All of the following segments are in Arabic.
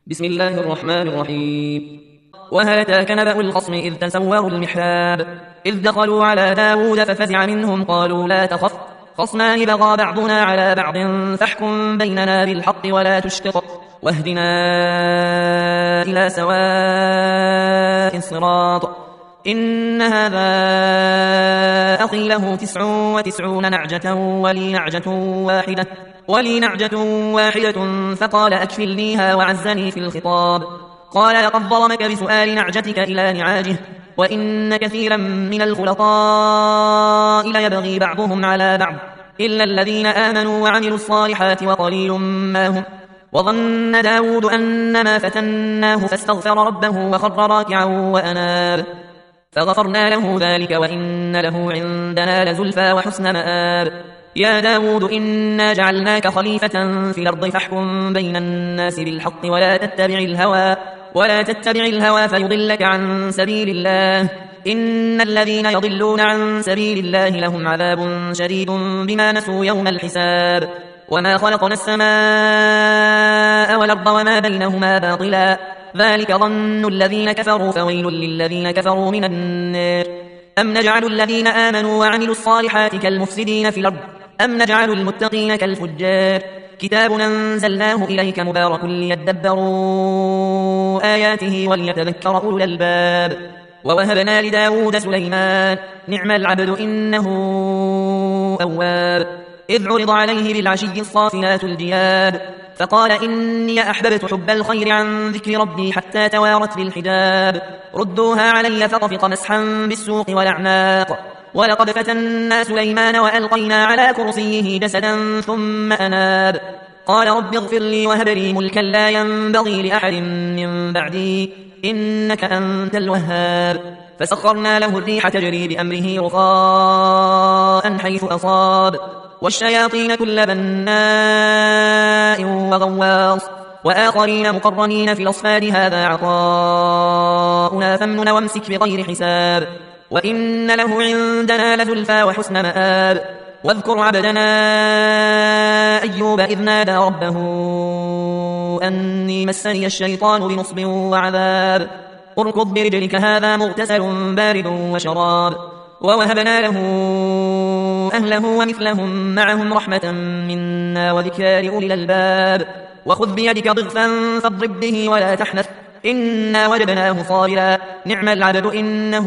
بسم الله الرحمن الرحيم. وهل أتاك نبأ الخصم إذ تسوروا المحراب إذ دخلوا على داود ففزع منهم قالوا لا تخف خصمان بغى بعضنا على بعض فاحكم بيننا بالحق ولا تشطط واهدنا إلى سواء الصراط إن هذا أخي له 99 نعجة ولي نعجة واحدة فقال أكفلنيها وعزني في الخطاب قال لقد ظلمك بسؤال نعجتك إلى نعاجه وإن كثيرا من الخلطاء ليبغي بعضهم على بعض إلا الذين آمنوا وعملوا الصالحات وقليل ما هم وظن داود أنما فتناه فاستغفر ربه وخر راكعا وأناب فغفرنا له ذلك وإن له عندنا لزلفى وحسن مآب يا داود إنا جعلناك خليفة في الأرض فاحكم بين الناس بالحق ولا تتبع الهوى فيضلك عن سبيل الله إن الذين يضلون عن سبيل الله لهم عذاب شديد بما نسوا يوم الحساب وما خلقنا السماء والأرض وما بينهما باطلا ذلك ظن الذين كفروا فويل للذين كفروا من النار أم نجعل الذين آمنوا وعملوا الصالحات كالمفسدين في الأرض أم نجعل المتقين كالفجار كتاب أنزلناه إليك مبارك ليدبروا آياته وليتذكر أولو الألباب ووهبنا لداود سليمان نعم العبد إنه أواب إذ عرض عليه بالعشي الصافنات الجياد فقال إني أحببت حب الخير عن ذكر ربي حتى توارت بالحجاب ردوها علي فطفق مسحا بالسوق والأعناق ولقد فتنا سليمان وألقينا على كرسيه جسدا ثم أناب قال رب اغفر لي وهب لي ملكا لا ينبغي لأحد من بعدي إنك أنت الوهاب فسخرنا له الريح تجري بأمره رخاء حيث أصاب والشياطين كل بناء وغواص وآخرين مقرنين في الأصفاد هذا عطاؤنا فامنن وامسك بغير حساب وإن له عندنا لزلفى وحسن مآب واذكر عبدنا أيوب إذ نادى ربه أني مسني الشيطان بنصب وعذاب اركض برجلك هذا مغتسل بارد وشراب ووهبنا له أهله ومثلهم معهم رحمة منا وذكرى لأولي الألباب وخذ بيدك ضغثا فاضرب به ولا تحنث إنا وجدناه صابرا نعم العبد إنه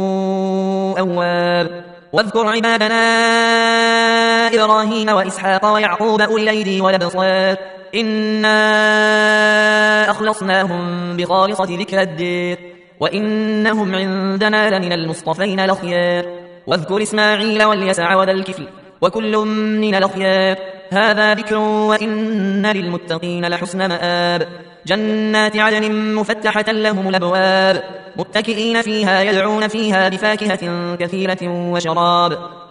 أواب واذكر عبادنا إبراهيم وإسحاق ويعقوب أولي الأيدي والأبصار إنا أخلصناهم بخالصة ذكر الدير وإنهم عندنا لمن المصطفين الأخيار واذكر إسماعيل واليسع وذا الكفل وكل من الأخيار هذا ذكر وإن للمتقين لحسن مآب جنات عدن مفتحة لهم الأبواب متكئين فيها يدعون فيها بفاكهة كثيرة وشراب